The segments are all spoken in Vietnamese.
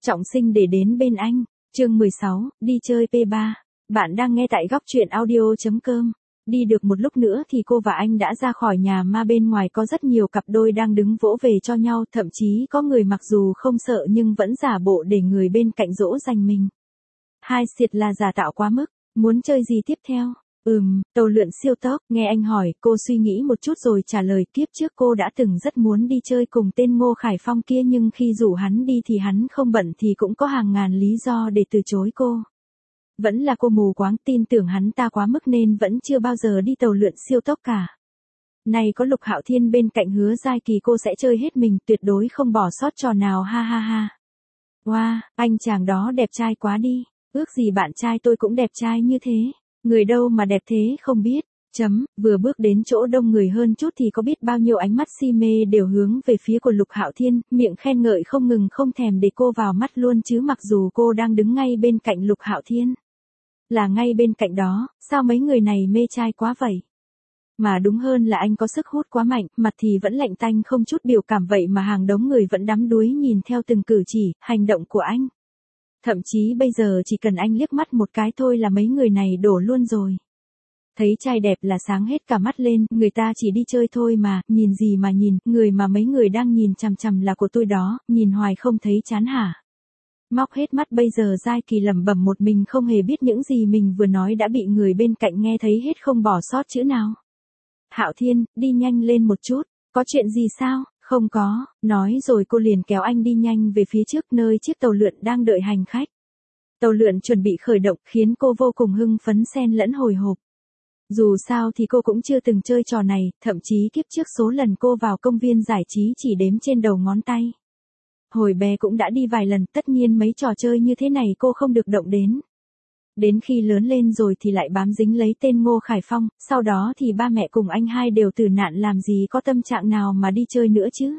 Trọng sinh để đến bên anh. Chương 16, đi chơi P3. Bạn đang nghe tại góc truyện audio.com. Đi được một lúc nữa thì cô và anh đã ra khỏi nhà ma, bên ngoài có rất nhiều cặp đôi đang đứng vỗ về cho nhau, thậm chí có người mặc dù không sợ nhưng vẫn giả bộ để người bên cạnh dỗ dành mình. Hai xịt là giả tạo quá mức. Muốn chơi gì tiếp theo? Tàu lượn siêu tốc. Nghe anh hỏi, cô suy nghĩ một chút rồi trả lời. Kiếp trước cô đã từng rất muốn đi chơi cùng tên Ngô Khải Phong kia, nhưng khi rủ hắn đi thì hắn không bận thì cũng có hàng ngàn lý do để từ chối cô. Vẫn là cô mù quáng tin tưởng hắn ta quá mức nên vẫn chưa bao giờ đi tàu lượn siêu tốc cả. Này có Lục Hạo Thiên bên cạnh Hứa Giai Kỳ, cô sẽ chơi hết mình, tuyệt đối không bỏ sót trò nào, ha ha ha. Wow, anh chàng đó đẹp trai quá đi. Ước gì bạn trai tôi cũng đẹp trai như thế. Người đâu mà đẹp thế không biết. Vừa bước đến chỗ đông người hơn chút thì có biết bao nhiêu ánh mắt si mê đều hướng về phía của Lục Hạo Thiên, miệng khen ngợi không ngừng, không thèm để cô vào mắt luôn chứ, mặc dù cô đang đứng ngay bên cạnh Lục Hạo Thiên. Là ngay bên cạnh đó, sao mấy người này mê trai quá vậy? Mà đúng hơn là anh có sức hút quá mạnh, mặt thì vẫn lạnh tanh không chút biểu cảm, vậy mà hàng đống người vẫn đắm đuối nhìn theo từng cử chỉ, hành động của anh. Thậm chí bây giờ chỉ cần anh liếc mắt một cái thôi là mấy người này đổ luôn rồi. Thấy trai đẹp là sáng hết cả mắt lên, người ta chỉ đi chơi thôi mà, nhìn gì mà nhìn, người mà mấy người đang nhìn chằm chằm là của tôi đó, nhìn hoài không thấy chán hả? Móc hết mắt. Bây giờ Giai Kỳ lẩm bẩm một mình, không hề biết những gì mình vừa nói đã bị người bên cạnh nghe thấy hết, không bỏ sót chữ nào. Hạo Thiên, đi nhanh lên một chút, có chuyện gì sao? Không có, nói rồi cô liền kéo anh đi nhanh về phía trước nơi chiếc tàu lượn đang đợi hành khách. Tàu lượn chuẩn bị khởi động khiến cô vô cùng hưng phấn xen lẫn hồi hộp. Dù sao thì cô cũng chưa từng chơi trò này, thậm chí kiếp trước số lần cô vào công viên giải trí chỉ đếm trên đầu ngón tay. Hồi bé cũng đã đi vài lần, tất nhiên mấy trò chơi như thế này cô không được động đến. Đến khi lớn lên rồi thì lại bám dính lấy tên Ngô Khải Phong, sau đó thì ba mẹ cùng anh hai đều tử nạn, làm gì có tâm trạng nào mà đi chơi nữa chứ.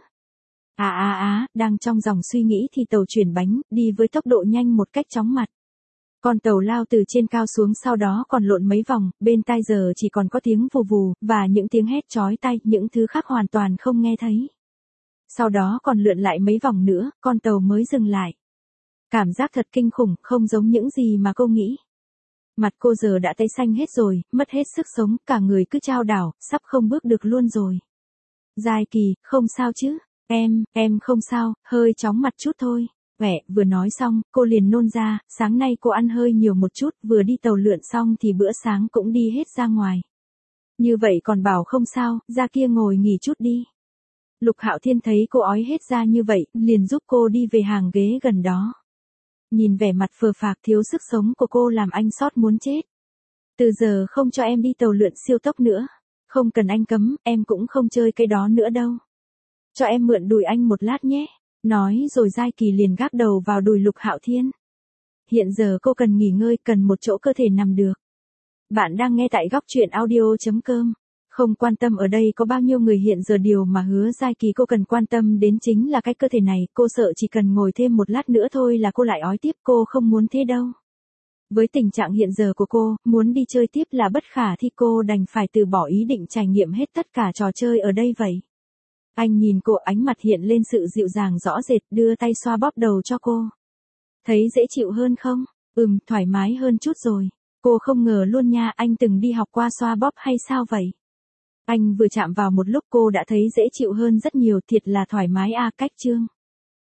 Đang trong dòng suy nghĩ thì tàu chuyển bánh, đi với tốc độ nhanh một cách chóng mặt. Con tàu lao từ trên cao xuống, sau đó còn lộn mấy vòng, bên tai giờ chỉ còn có tiếng vù vù, và những tiếng hét chói tai, những thứ khác hoàn toàn không nghe thấy. Sau đó còn lượn lại mấy vòng nữa, con tàu mới dừng lại. Cảm giác thật kinh khủng, không giống những gì mà cô nghĩ. Mặt cô giờ đã tái xanh hết rồi, mất hết sức sống, cả người cứ chao đảo, sắp không bước được luôn rồi. Giai Kỳ, không sao chứ? Em không sao, hơi chóng mặt chút thôi. Vừa nói xong, cô liền nôn ra, sáng nay cô ăn hơi nhiều một chút, vừa đi tàu lượn xong thì bữa sáng cũng đi hết ra ngoài. Như vậy còn bảo không sao, ra kia ngồi nghỉ chút đi. Lục Hạo Thiên thấy cô ói hết ra như vậy, liền giúp cô đi về hàng ghế gần đó. Nhìn vẻ mặt phờ phạc thiếu sức sống của cô làm anh xót muốn chết. Từ giờ không cho em đi tàu lượn siêu tốc nữa. Không cần anh cấm, em cũng không chơi cái đó nữa đâu. Cho em mượn đùi anh một lát nhé. Nói rồi Giai Kỳ liền gác đầu vào đùi Lục Hạo Thiên. Hiện giờ cô cần nghỉ ngơi, cần một chỗ cơ thể nằm được. Bạn đang nghe tại góc truyện audio.com. Không quan tâm ở đây có bao nhiêu người, hiện giờ điều mà Hứa Giai Kỳ cô cần quan tâm đến chính là cái cơ thể này. Cô sợ chỉ cần ngồi thêm một lát nữa thôi là cô lại ói tiếp, cô không muốn thế đâu. Với tình trạng hiện giờ của cô, muốn đi chơi tiếp là bất khả thi, cô đành phải từ bỏ ý định trải nghiệm hết tất cả trò chơi ở đây vậy. Anh nhìn cô, ánh mặt hiện lên sự dịu dàng rõ rệt, đưa tay xoa bóp đầu cho cô. Thấy dễ chịu hơn không? Thoải mái hơn chút rồi. Cô không ngờ luôn nha, anh từng đi học qua xoa bóp hay sao vậy? Anh vừa chạm vào một lúc cô đã thấy dễ chịu hơn rất nhiều, thiệt là thoải mái cách chương.